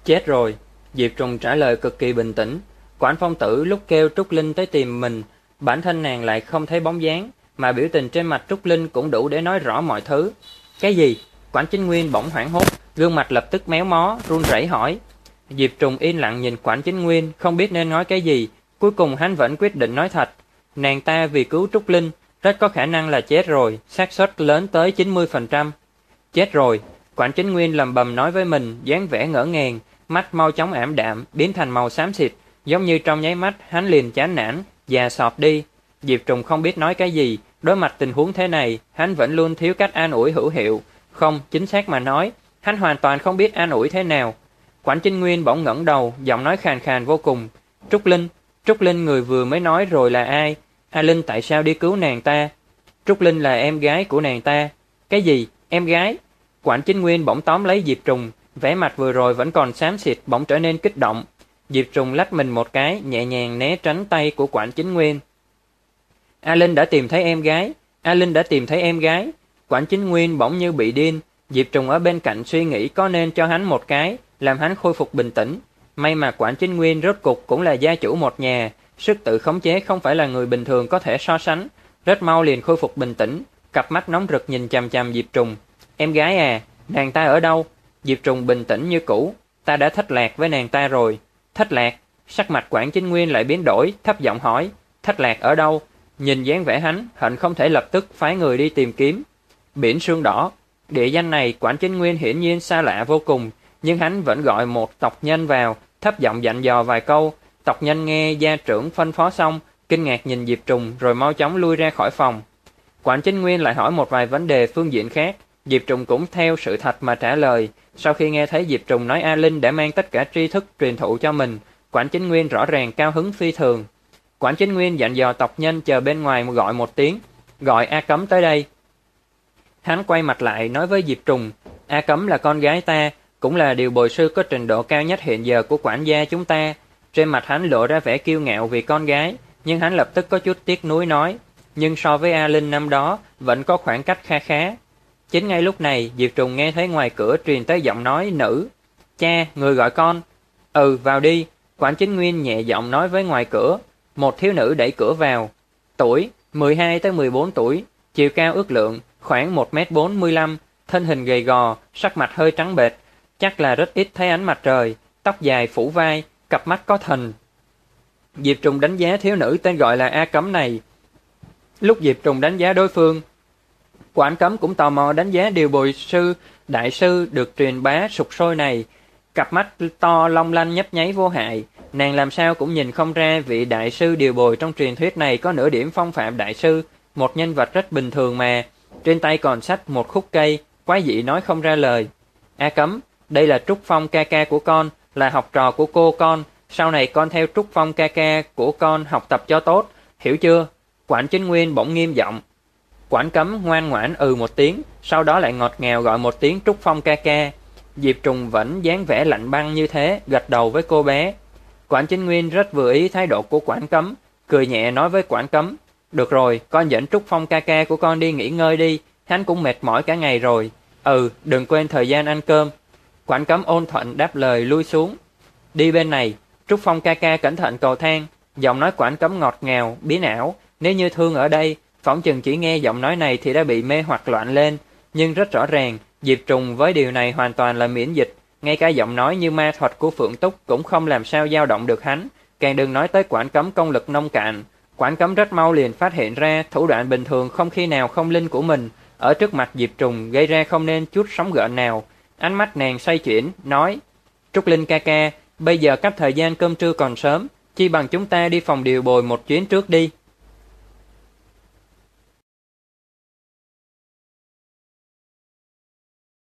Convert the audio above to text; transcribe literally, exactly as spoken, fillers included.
Chết rồi, Diệp Trùng trả lời cực kỳ bình tĩnh. Quản phong tử lúc kêu Trúc Linh tới tìm mình, bản thân nàng lại không thấy bóng dáng, mà biểu tình trên mặt Trúc Linh cũng đủ để nói rõ mọi thứ. Cái gì? Quản Chính Nguyên bỗng hoảng hốt, gương mặt lập tức méo mó, run rẩy hỏi. Diệp Trùng yên lặng nhìn Quản Chính Nguyên, không biết nên nói cái gì. Cuối cùng hắn vẫn quyết định nói thật. Nàng ta vì cứu Trúc Linh, rất có khả năng là chết rồi, xác suất lớn tới chín mươi phần trăm. Chết rồi, Quản Chính Nguyên lầm bầm nói với mình, dáng vẻ ngỡ ngàng, mắt mau chóng ảm đạm, biến thành màu xám xịt, giống như trong nháy mắt hắn liền chán nản, già sọp đi. Diệp Trùng không biết nói cái gì, đối mặt tình huống thế này, hắn vẫn luôn thiếu cách an ủi hữu hiệu. Không, chính xác mà nói, hắn hoàn toàn không biết an ủi thế nào. Quản Chính Nguyên bỗng ngẩng đầu, giọng nói khàn khàn vô cùng. Trúc Linh, Trúc Linh người vừa mới nói rồi là ai? A Linh tại sao đi cứu nàng ta? Trúc Linh là em gái của nàng ta. Cái gì? Em gái? Quản Chính Nguyên bỗng tóm lấy Diệp Trùng, vẻ mặt vừa rồi vẫn còn xám xịt bỗng trở nên kích động. Diệp Trùng lách mình một cái, nhẹ nhàng né tránh tay của Quản Chính Nguyên. A Linh đã tìm thấy em gái, A Linh đã tìm thấy em gái. Quản Chính Nguyên bỗng như bị điên. Diệp Trùng ở bên cạnh suy nghĩ có nên cho hắn một cái, làm hắn khôi phục bình tĩnh. May mà Quản Chính Nguyên rốt cục cũng là gia chủ một nhà, sức tự khống chế không phải là người bình thường có thể so sánh. Rất mau liền khôi phục bình tĩnh, cặp mắt nóng rực nhìn chằm chằm Diệp Trùng. Em gái à, nàng ta ở đâu? Diệp Trùng bình tĩnh như cũ. Ta đã thất lạc với nàng ta rồi. Thất lạc? Sắc mặt Quản Chính Nguyên lại biến đổi, thấp giọng hỏi. Thất lạc ở đâu? Nhìn dáng vẻ hắn, hận không thể lập tức phái người đi tìm kiếm. Biển Sương Đỏ. Địa danh này Quản Chính Nguyên hiển nhiên xa lạ vô cùng, nhưng hắn vẫn gọi một tộc nhân vào, thấp giọng dặn dò vài câu. Tộc nhân nghe gia trưởng phân phó xong, kinh ngạc nhìn Diệp Trùng rồi mau chóng lui ra khỏi phòng. Quản Chính Nguyên lại hỏi một vài vấn đề phương diện khác, Diệp Trùng cũng theo sự thật mà trả lời. Sau khi nghe thấy Diệp Trùng nói A Linh đã mang tất cả tri thức truyền thụ cho mình, Quản Chính Nguyên rõ ràng cao hứng phi thường. Quản Chính Nguyên dặn dò tộc nhân chờ bên ngoài gọi một tiếng, gọi A Cấm tới đây. Hắn quay mặt lại nói với Diệp Trùng, A Cấm là con gái ta, cũng là điều bồi sư có trình độ cao nhất hiện giờ của quản gia chúng ta. Trên mặt hắn lộ ra vẻ kiêu ngạo vì con gái, nhưng hắn lập tức có chút tiếc nuối nói, nhưng so với A Linh năm đó vẫn có khoảng cách kha khá. Chính ngay lúc này, Diệp Trùng nghe thấy ngoài cửa truyền tới giọng nói nữ. Cha, người gọi con. Ừ, vào đi. Quản Chính Nguyên nhẹ giọng nói với ngoài cửa. Một thiếu nữ đẩy cửa vào. Tuổi, mười hai tới mười bốn tuổi. Chiều cao ước lượng, khoảng một mét bốn mươi lăm. Thân hình gầy gò, sắc mặt hơi trắng bệch. Chắc là rất ít thấy ánh mặt trời. Tóc dài phủ vai, cặp mắt có thần. Diệp Trùng đánh giá thiếu nữ tên gọi là A Cấm này. Lúc Diệp Trùng đánh giá đối phương, Quản Cấm cũng tò mò đánh giá điều bồi sư, đại sư được truyền bá sục sôi này. Cặp mắt to long lanh nhấp nháy vô hại, nàng làm sao cũng nhìn không ra vị đại sư điều bồi trong truyền thuyết này có nửa điểm phong phạm đại sư, một nhân vật rất bình thường mà. Trên tay còn xách một khúc cây, quái dị nói không ra lời. A Cấm, đây là Trúc Phong ca ca của con, là học trò của cô con, sau này con theo Trúc Phong ca ca của con học tập cho tốt, hiểu chưa? Quản Chính Nguyên bỗng nghiêm giọng. Quản Cấm ngoan ngoãn ừ một tiếng, sau đó lại ngọt ngào gọi một tiếng Trúc Phong ca ca. Diệp Trùng vẫn dáng vẻ lạnh băng như thế, gật đầu với cô bé. Quản Chính Nguyên rất vừa ý thái độ của Quản Cấm, cười nhẹ nói với Quản Cấm, được rồi, con dẫn Trúc Phong ca ca của con đi nghỉ ngơi đi, hắn cũng mệt mỏi cả ngày rồi. Ừ, đừng quên thời gian ăn cơm. Quản Cấm ôn thuận đáp lời lui xuống. Đi bên này, Trúc Phong ca ca cẩn thận cầu thang. Giọng nói Quản Cấm ngọt ngào, biến ảo. Nếu như Thương ở đây, phỏng chừng chỉ nghe giọng nói này thì đã bị mê hoặc loạn lên. Nhưng rất rõ ràng, Diệp Trùng với điều này hoàn toàn là miễn dịch. Ngay cả giọng nói như ma thuật của Phượng Túc cũng không làm sao dao động được hắn. Càng đừng nói tới Quản Cấm công lực nông cạn. Quản Cấm rất mau liền phát hiện ra thủ đoạn bình thường không khi nào không linh của mình ở trước mặt Diệp Trùng gây ra không nên chút sóng gợn nào. Ánh mắt nàng xoay chuyển, nói, Trúc Linh ca ca, bây giờ cách thời gian cơm trưa còn sớm, chi bằng chúng ta đi phòng điều bồi một chuyến trước đi.